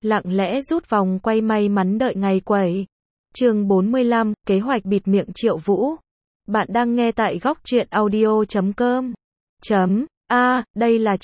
lặng lẽ rút vòng quay may mắn đợi ngày quẩy. Chương 45, kế hoạch bịt miệng Triệu Vũ. Bạn đang nghe tại góc truyện audio.com. Đây là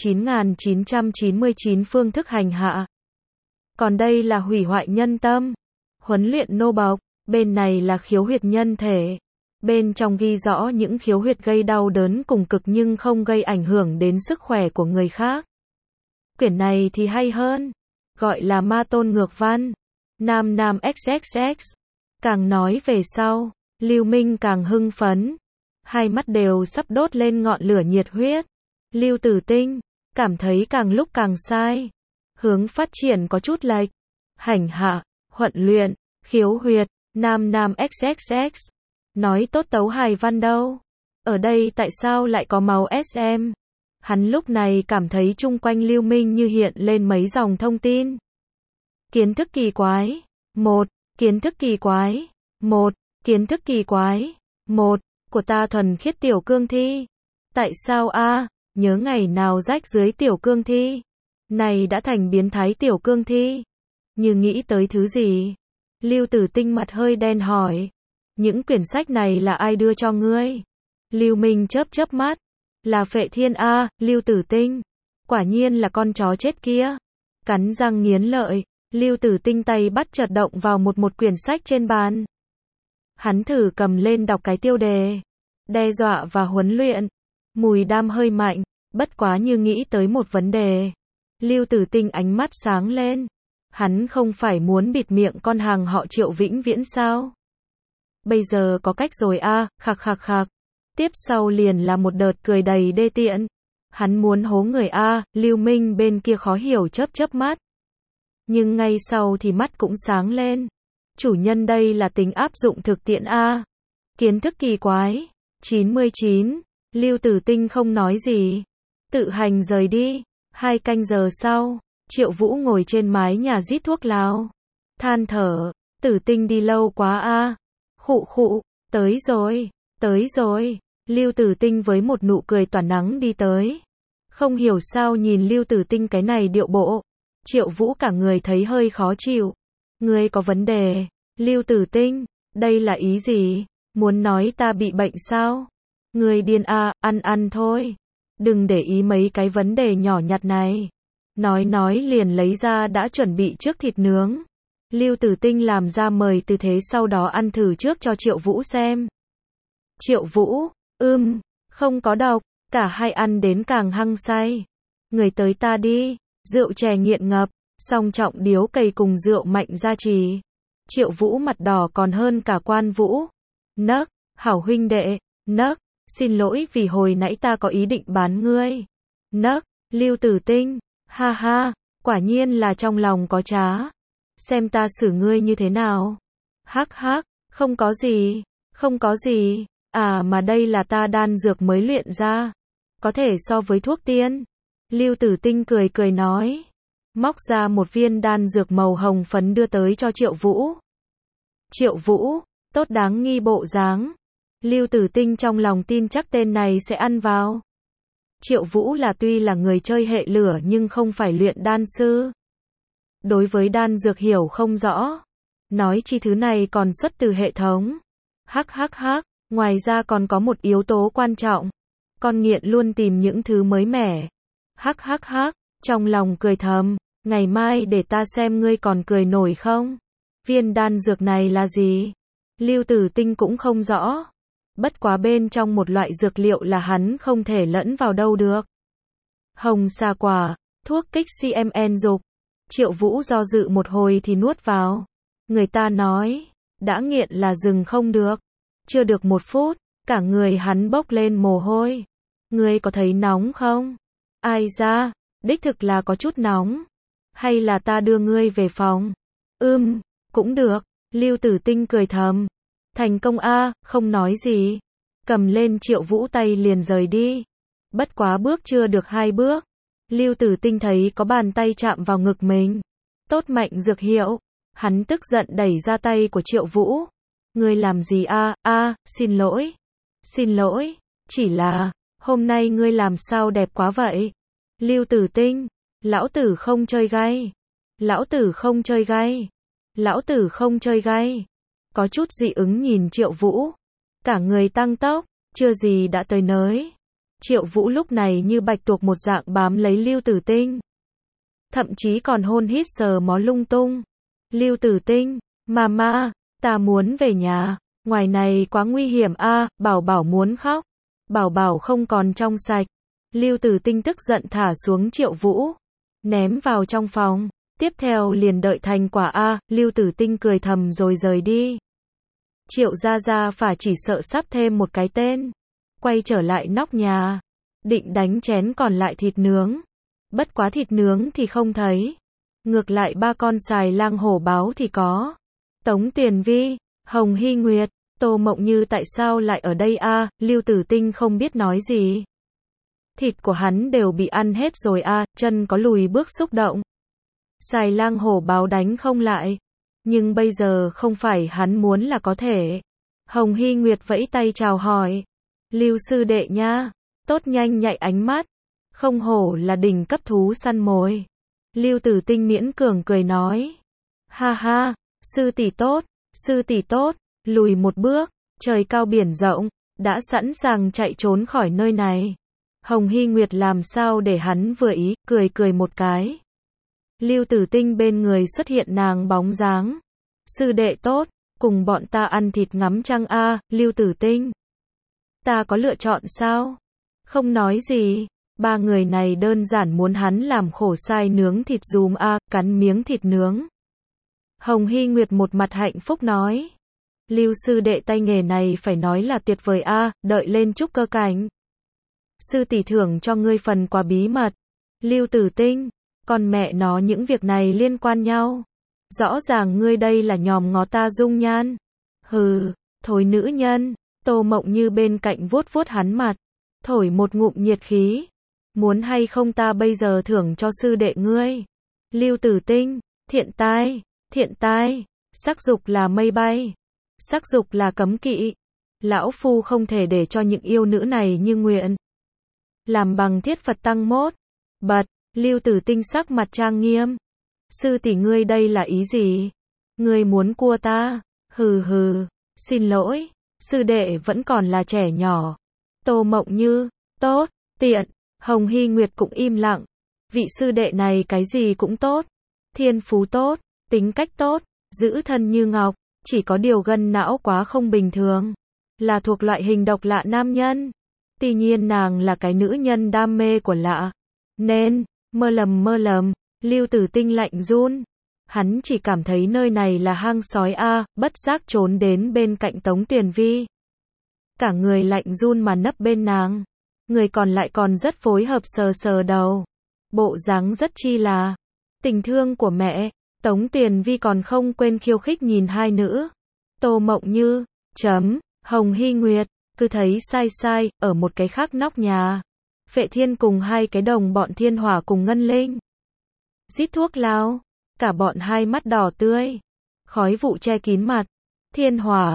9.999 phương thức hành hạ. Còn đây là hủy hoại nhân tâm, huấn luyện nô bộc, bên này là khiếu huyệt nhân thể. Bên trong ghi rõ những khiếu huyệt gây đau đớn cùng cực nhưng không gây ảnh hưởng đến sức khỏe của người khác. Quyển này thì hay hơn, gọi là Ma Tôn Ngược Văn, Nam Nam XXX. Càng nói về sau, Lưu Minh càng hưng phấn, hai mắt đều sắp đốt lên ngọn lửa nhiệt huyết. Lưu Tử Tinh cảm thấy càng lúc càng sai, hướng phát triển có chút lệch. Hành hạ, huấn luyện, khiếu huyệt, Nam Nam XXX. Nói tốt tấu hài văn đâu, ở đây tại sao lại có máu SM? Hắn lúc này cảm thấy chung quanh Lưu Minh như hiện lên mấy dòng thông tin. Kiến thức kỳ quái. 1. Kiến thức kỳ quái. 1. Kiến thức kỳ quái. 1. Của ta thuần khiết tiểu cương thi. Tại sao nhớ ngày nào rách dưới tiểu cương thi. Này đã thành biến thái tiểu cương thi. Như nghĩ tới thứ gì? Lưu Tử Tinh mặt hơi đen hỏi. Những quyển sách này là ai đưa cho ngươi? Lưu Minh chớp mắt. Là Phệ Thiên Lưu Tử Tinh. Quả nhiên là con chó chết kia. Cắn răng nghiến lợi, Lưu Tử Tinh tay bắt chợt động vào một quyển sách trên bàn. Hắn thử cầm lên đọc cái tiêu đề. Đe dọa và huấn luyện. Mùi đam hơi mạnh, bất quá như nghĩ tới một vấn đề. Lưu Tử Tinh ánh mắt sáng lên. Hắn không phải muốn bịt miệng con hàng họ Triệu vĩnh viễn sao? Bây giờ có cách rồi khạc. Tiếp sau liền là một đợt cười đầy đê tiện. Hắn muốn hố người Lưu Minh bên kia khó hiểu chớp mắt. Nhưng ngay sau thì mắt cũng sáng lên. Chủ nhân đây là tính áp dụng thực tiễn Kiến thức kỳ quái. 99. Lưu Tử Tinh không nói gì. Tự hành rời đi. 2 canh giờ sau, Triệu Vũ ngồi trên mái nhà rít thuốc lào. Than thở, Tử Tinh đi lâu quá Khụ, tới rồi. Lưu Tử Tinh với một nụ cười tỏa nắng đi tới. Không hiểu sao nhìn Lưu Tử Tinh cái này điệu bộ. Triệu Vũ cả người thấy hơi khó chịu. Ngươi có vấn đề. Lưu Tử Tinh, đây là ý gì? Muốn nói ta bị bệnh sao? Ngươi điên ăn thôi. Đừng để ý mấy cái vấn đề nhỏ nhặt này. Nói liền lấy ra đã chuẩn bị trước thịt nướng. Lưu Tử Tinh làm ra mời tư thế sau đó ăn thử trước cho Triệu Vũ xem. Triệu Vũ, không có độc, cả hai ăn đến càng hăng say. Người tới ta đi, rượu chè nghiện ngập, song trọng điếu cày cùng rượu mạnh gia trì. Triệu Vũ mặt đỏ còn hơn cả Quan Vũ. Nấc, hảo huynh đệ, nấc, xin lỗi vì hồi nãy ta có ý định bán ngươi. Nấc, Lưu Tử Tinh, ha, quả nhiên là trong lòng có trá. Xem ta xử ngươi như thế nào. Hắc, không có gì. Mà đây là ta đan dược mới luyện ra. Có thể so với thuốc tiên. Lưu Tử Tinh cười nói. Móc ra một viên đan dược màu hồng phấn đưa tới cho Triệu Vũ. Triệu Vũ, tốt đáng nghi bộ dáng. Lưu Tử Tinh trong lòng tin chắc tên này sẽ ăn vào. Triệu Vũ tuy là người chơi hệ lửa nhưng không phải luyện đan sư. Đối với đan dược hiểu không rõ. Nói chi thứ này còn xuất từ hệ thống. Hắc, ngoài ra còn có một yếu tố quan trọng. Con nghiện luôn tìm những thứ mới mẻ. Hắc, trong lòng cười thầm. Ngày mai để ta xem ngươi còn cười nổi không. Viên đan dược này là gì? Lưu Tử Tinh cũng không rõ. Bất quá bên trong một loại dược liệu là hắn không thể lẫn vào đâu được. Hồng xà quả, thuốc kích CMN dục. Triệu Vũ do dự một hồi thì nuốt vào. Người ta nói, đã nghiện là dừng không được. Chưa được 1 phút, cả người hắn bốc lên mồ hôi. Ngươi có thấy nóng không? Ai da, đích thực là có chút nóng. Hay là ta đưa ngươi về phòng? Cũng được. Lưu Tử Tinh cười thầm. Thành công không nói gì. Cầm lên Triệu Vũ tay liền rời đi. Bất quá bước chưa được 2 bước. Lưu Tử Tinh thấy có bàn tay chạm vào ngực mình. Tốt mạnh dược hiệu. Hắn tức giận đẩy ra tay của Triệu Vũ. Ngươi làm gì xin lỗi. Chỉ là, hôm nay ngươi làm sao đẹp quá vậy? Lưu Tử Tinh, lão tử không chơi gay. Lão tử không chơi gay. Lão tử không chơi gay. Có chút dị ứng nhìn Triệu Vũ. Cả người tăng tốc, chưa gì đã tới nơi. Triệu Vũ lúc này như bạch tuộc một dạng bám lấy Lưu Tử Tinh. Thậm chí còn hôn hít sờ mó lung tung. Lưu Tử Tinh, mama, ta muốn về nhà. Ngoài này quá nguy hiểm a. Bảo Bảo muốn khóc. Bảo Bảo không còn trong sạch. Lưu Tử Tinh tức giận thả xuống Triệu Vũ. Ném vào trong phòng. Tiếp theo liền đợi thành quả a. Lưu Tử Tinh cười thầm rồi rời đi. Triệu Gia Gia phả chỉ sợ sắp thêm một cái tên. Quay trở lại nóc nhà. Định đánh chén còn lại thịt nướng. Bất quá thịt nướng thì không thấy. Ngược lại ba con xài lang hổ báo thì có. Tống Tiền Vi, Hồng Hy Nguyệt, Tô Mộng Như tại sao lại ở đây a? Lưu Tử Tinh không biết nói gì. Thịt của hắn đều bị ăn hết rồi a. Chân có lùi bước xúc động. Xài lang hổ báo đánh không lại. Nhưng bây giờ không phải hắn muốn là có thể. Hồng Hy Nguyệt vẫy tay chào hỏi. Lưu sư đệ nha. Tốt nhanh nhạy ánh mắt. Không hổ là đỉnh cấp thú săn mồi. Lưu Tử Tinh miễn cường cười nói. Ha ha, sư tỷ tốt, sư tỷ tốt. Lùi một bước, trời cao biển rộng, đã sẵn sàng chạy trốn khỏi nơi này. Hồng Hy Nguyệt làm sao để hắn vừa ý, cười cười một cái. Lưu Tử Tinh bên người xuất hiện nàng bóng dáng. Sư đệ tốt, cùng bọn ta ăn thịt ngắm trăng a. Lưu Tử Tinh. Ta có lựa chọn sao? Không nói gì. Ba người này đơn giản muốn hắn làm khổ sai nướng thịt dùm a. Cắn miếng thịt nướng. Hồng Hy Nguyệt một mặt hạnh phúc nói. Lưu sư đệ tay nghề này phải nói là tuyệt vời a. Đợi lên trúc cơ cảnh. Sư tỷ thưởng cho ngươi phần quà bí mật. Lưu Tử Tinh. Còn mẹ nó những việc này liên quan nhau. Rõ ràng ngươi đây là nhòm ngó ta dung nhan. Hừ, thối nữ nhân. Tô Mộng Như bên cạnh vuốt vuốt hắn mặt. Thổi một ngụm nhiệt khí. Muốn hay không ta bây giờ thưởng cho sư đệ ngươi. Lưu Tử Tinh, thiện tai, sắc dục là mây bay. Sắc dục là cấm kỵ. Lão phu không thể để cho những yêu nữ này như nguyện. Làm bằng thiết Phật tăng mốt. Bật, Lưu Tử Tinh sắc mặt trang nghiêm. Sư tỷ ngươi đây là ý gì? Ngươi muốn cua ta? Hừ hừ, xin lỗi, sư đệ vẫn còn là trẻ nhỏ. Tô Mộng Như, tốt, tiện. Hồng Hy Nguyệt cũng im lặng. Vị sư đệ này cái gì cũng tốt. Thiên phú tốt, tính cách tốt, giữ thân như ngọc. Chỉ có điều gân não quá không bình thường. Là thuộc loại hình độc lạ nam nhân. Tuy nhiên nàng là cái nữ nhân đam mê của lạ. Nên, mơ lầm, Lưu Tử Tinh lạnh run. Hắn chỉ cảm thấy nơi này là hang sói a, bất giác trốn đến bên cạnh Tống Tiền Vi. Cả người lạnh run mà nấp bên nàng. Người còn lại còn rất phối hợp sờ sờ đầu. Bộ dáng rất chi là tình thương của mẹ. Tống Tiền Vi còn không quên khiêu khích nhìn hai nữ. Tô Mộng Như, Hồng Hy Nguyệt, cứ thấy sai, ở một cái khác nóc nhà. Phệ Thiên cùng hai cái đồng bọn Thiên Hỏa cùng Ngân Linh. Rít thuốc lao, cả bọn hai mắt đỏ tươi. Khói vụ che kín mặt. Thiên Hỏa,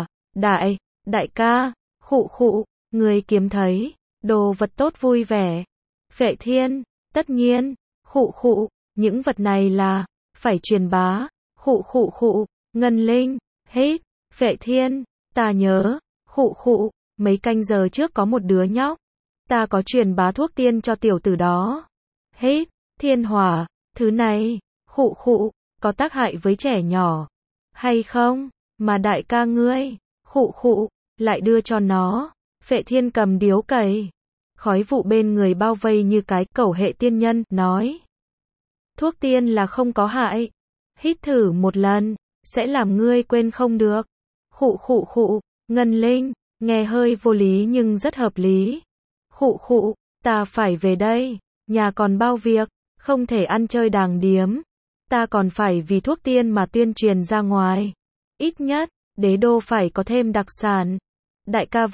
đại ca, khụ, người kiếm thấy, đồ vật tốt vui vẻ. Phệ Thiên, tất nhiên, khụ, những vật này là, phải truyền bá, khụ, Ngân Linh, hít, Phệ Thiên, ta nhớ, khụ, mấy canh giờ trước có một đứa nhóc. Ta có truyền bá thuốc tiên cho tiểu tử đó. Hít, Thiên Hỏa, thứ này, khụ, có tác hại với trẻ nhỏ. Hay không? Mà đại ca ngươi, khụ, lại đưa cho nó. Phệ Thiên cầm điếu cày. Khói vụ bên người bao vây như cái cẩu hệ tiên nhân, nói. Thuốc tiên là không có hại. Hít thử một lần, sẽ làm ngươi quên không được. Khụ, Ngân Linh, nghe hơi vô lý nhưng rất hợp lý. Khụ, ta phải về đây, nhà còn bao việc, không thể ăn chơi đàng điếm. Ta còn phải vì thuốc tiên mà tuyên truyền ra ngoài. Ít nhất, đế đô phải có thêm đặc sản. Đại ca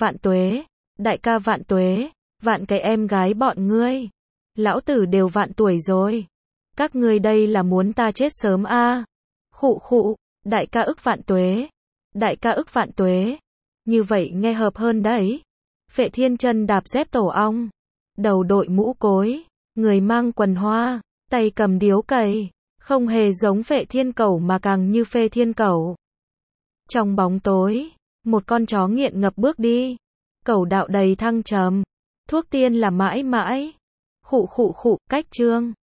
vạn tuế, vạn cái em gái bọn ngươi. Lão tử đều vạn tuổi rồi. Các ngươi đây là muốn ta chết sớm a? Khụ, đại ca ức vạn tuế. Như vậy nghe hợp hơn đấy. Phệ Thiên chân đạp dép tổ ong. Đầu đội mũ cối. Người mang quần hoa. Tay cầm điếu cày. Không hề giống Phệ Thiên Cẩu mà càng như Phê Thiên Cẩu. Trong bóng tối, một con chó nghiện ngập bước đi. Cẩu đạo đầy thăng trầm. Thuốc tiên là mãi mãi. Khụ khụ khụ, cách chương.